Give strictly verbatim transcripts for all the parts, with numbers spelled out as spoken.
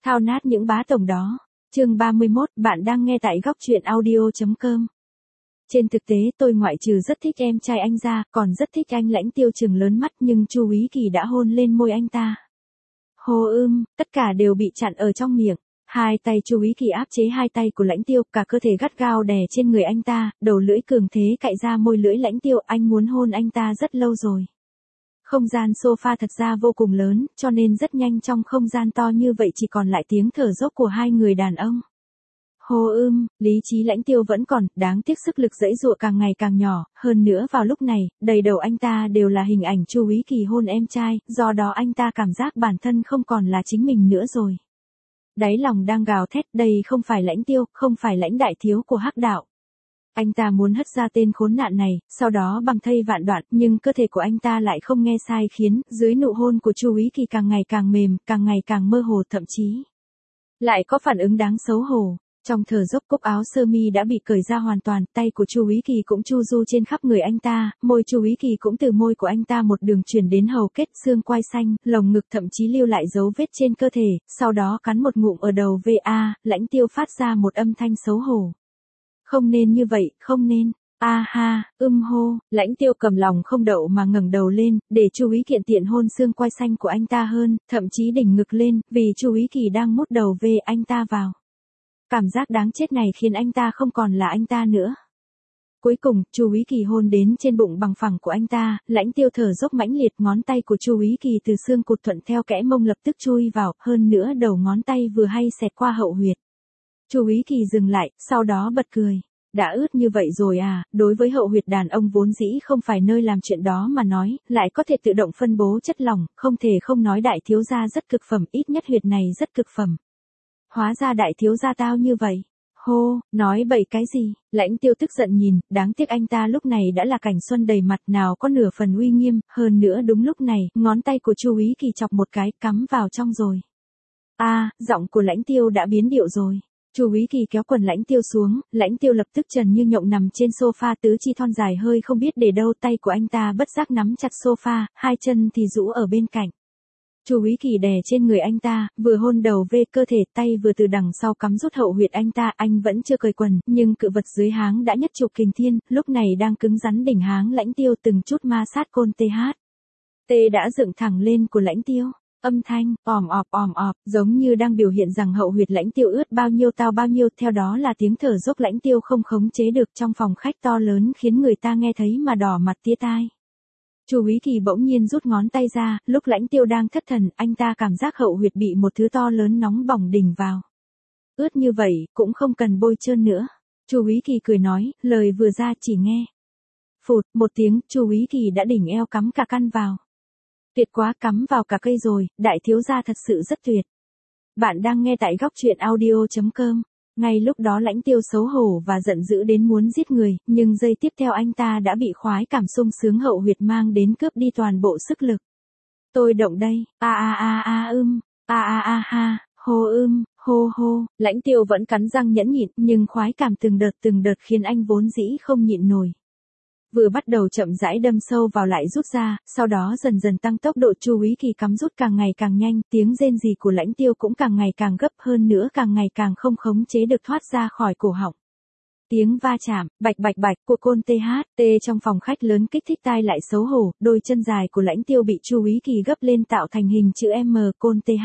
Thao nát những bá tổng đó. Chương ba mươi mốt, bạn đang nghe tại góc truyện audio chấm com. Trên thực tế tôi ngoại trừ rất thích em trai anh ra, còn rất thích anh Lãnh Tiêu trừng lớn mắt, nhưng Chu Úy Kỳ đã hôn lên môi anh ta. Hô ưm, tất cả đều bị chặn ở trong miệng. Hai tay Chu Úy Kỳ áp chế hai tay của Lãnh Tiêu, cả cơ thể gắt gao đè trên người anh ta, đầu lưỡi cường thế cạy ra môi lưỡi Lãnh Tiêu, anh muốn hôn anh ta rất lâu rồi. Không gian sofa thật ra vô cùng lớn, cho nên rất nhanh trong không gian to như vậy chỉ còn lại tiếng thở dốc của hai người đàn ông. Hô ưm, lý trí Lãnh Tiêu vẫn còn, đáng tiếc sức lực giãy giụa càng ngày càng nhỏ, hơn nữa vào lúc này, đầy đầu anh ta đều là hình ảnh Chu Úy Kỳ hôn em trai, do đó anh ta cảm giác bản thân không còn là chính mình nữa rồi. Đáy lòng đang gào thét, đây không phải Lãnh Tiêu, không phải Lãnh đại thiếu của Hắc đạo. Anh ta muốn hất ra tên khốn nạn này, sau đó băm thây vạn đoạn, nhưng cơ thể của anh ta lại không nghe sai khiến, dưới nụ hôn của Chu Úy Kỳ càng ngày càng mềm, càng ngày càng mơ hồ, thậm chí lại có phản ứng đáng xấu hổ. Trong thở dốc, cúc áo sơ mi đã bị cởi ra hoàn toàn, tay của Chu Úy Kỳ cũng chu du trên khắp người anh ta, môi Chu Úy Kỳ cũng từ môi của anh ta một đường chuyển đến hầu kết, xương quai xanh, lồng ngực, thậm chí lưu lại dấu vết trên cơ thể, sau đó cắn một ngụm ở đầu vê a, Lãnh Tiêu phát ra một âm thanh xấu hổ. Không nên như vậy, không nên. A ha, ưm hô, Lãnh Tiêu cầm lòng không đậu mà ngẩng đầu lên, để Chu Úy Kiện tiện hôn xương quai xanh của anh ta hơn, thậm chí đỉnh ngực lên, vì Chu Úy Kỳ đang mút đầu về anh ta vào. Cảm giác đáng chết này khiến anh ta không còn là anh ta nữa. Cuối cùng, Chu Úy Kỳ hôn đến trên bụng bằng phẳng của anh ta, Lãnh Tiêu thở dốc mãnh liệt, ngón tay của Chu Úy Kỳ từ xương cụt thuận theo kẽ mông lập tức chui vào, hơn nữa đầu ngón tay vừa hay xẹt qua hậu huyệt. Chu Úy Kỳ dừng lại, sau đó bật cười. Đã ướt như vậy rồi à, đối với hậu huyệt đàn ông vốn dĩ không phải nơi làm chuyện đó mà nói, lại có thể tự động phân bố chất lỏng, không thể không nói đại thiếu gia rất cực phẩm, ít nhất huyệt này rất cực phẩm. Hóa ra đại thiếu gia tao như vậy. Hô, nói bậy cái gì, Lãnh Tiêu tức giận nhìn, đáng tiếc anh ta lúc này đã là cảnh xuân đầy mặt, nào có nửa phần uy nghiêm, hơn nữa đúng lúc này, ngón tay của Chu Úy Kỳ chọc một cái, cắm vào trong rồi. A, à, giọng của Lãnh Tiêu đã biến điệu rồi. Chu Úy Kỳ kéo quần Lãnh Tiêu xuống, Lãnh Tiêu lập tức trần như nhộng nằm trên sofa, tứ chi thon dài hơi không biết để đâu, tay của anh ta bất giác nắm chặt sofa, hai chân thì rũ ở bên cạnh. Chu Úy Kỳ đè trên người anh ta, vừa hôn đầu về cơ thể, tay vừa từ đằng sau cắm rút hậu huyệt anh ta, anh vẫn chưa cởi quần, nhưng cự vật dưới háng đã nhất trục kình thiên, lúc này đang cứng rắn đỉnh háng Lãnh Tiêu, từng chút ma sát côn th. Tê đã dựng thẳng lên của Lãnh Tiêu. Âm thanh, òm ọp òm ọp, giống như đang biểu hiện rằng hậu huyệt Lãnh Tiêu ướt bao nhiêu tao bao nhiêu, theo đó là tiếng thở dốc Lãnh Tiêu không khống chế được trong phòng khách to lớn khiến người ta nghe thấy mà đỏ mặt tía tai. Chu Úy Kỳ bỗng nhiên rút ngón tay ra, lúc Lãnh Tiêu đang thất thần, anh ta cảm giác hậu huyệt bị một thứ to lớn nóng bỏng đỉnh vào. Ướt như vậy, cũng không cần bôi trơn nữa. Chu Úy Kỳ cười nói, lời vừa ra chỉ nghe. Phụt, một tiếng, Chu Úy Kỳ đã đỉnh eo cắm cả căn vào. Tuyệt quá, cắm vào cả cây rồi, đại thiếu gia thật sự rất tuyệt. Bạn đang nghe tại góc truyện audio chấm com. Ngay lúc đó Lãnh Tiêu xấu hổ và giận dữ đến muốn giết người, nhưng giây tiếp theo anh ta đã bị khoái cảm sung sướng hậu huyệt mang đến cướp đi toàn bộ sức lực. Tôi động đây, a a a a ưm, a a a ha, hô ưm, hô hô, Lãnh Tiêu vẫn cắn răng nhẫn nhịn, nhưng khoái cảm từng đợt từng đợt khiến anh vốn dĩ không nhịn nổi. Vừa bắt đầu chậm rãi đâm sâu vào lại rút ra, sau đó dần dần tăng tốc độ, Chu Úy Kỳ cắm rút càng ngày càng nhanh, tiếng rên rỉ của Lãnh Tiêu cũng càng ngày càng gấp, hơn nữa càng ngày càng không khống chế được thoát ra khỏi cổ họng. Tiếng va chạm, bạch bạch bạch của côn th. T trong phòng khách lớn kích thích tai lại xấu hổ, đôi chân dài của Lãnh Tiêu bị Chu Úy Kỳ gấp lên tạo thành hình chữ M, côn th.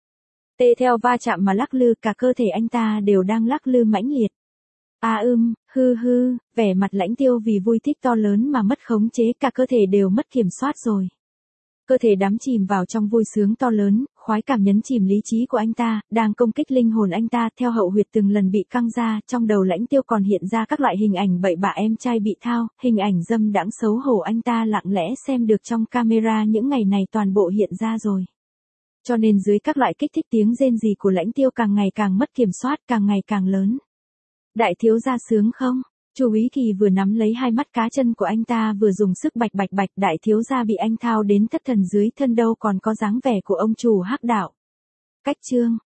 T theo va chạm mà lắc lư, cả cơ thể anh ta đều đang lắc lư mãnh liệt. A à, ưm, hư hư, vẻ mặt Lãnh Tiêu vì vui thích to lớn mà mất khống chế, cả cơ thể đều mất kiểm soát rồi. Cơ thể đắm chìm vào trong vui sướng to lớn, khoái cảm nhấn chìm lý trí của anh ta, đang công kích linh hồn anh ta, theo hậu huyệt từng lần bị căng ra, trong đầu Lãnh Tiêu còn hiện ra các loại hình ảnh bậy bạ em trai bị thao, hình ảnh dâm đãng xấu hổ anh ta lặng lẽ xem được trong camera những ngày này toàn bộ hiện ra rồi. Cho nên dưới các loại kích thích, tiếng rên rỉ của Lãnh Tiêu càng ngày càng mất kiểm soát, càng ngày càng lớn. Đại thiếu gia sướng không? Chu Úy Kỳ vừa nắm lấy hai mắt cá chân của anh ta vừa dùng sức bạch bạch bạch, đại thiếu gia bị anh thao đến thất thần dưới thân đâu còn có dáng vẻ của ông chủ Hắc đạo. Cách chương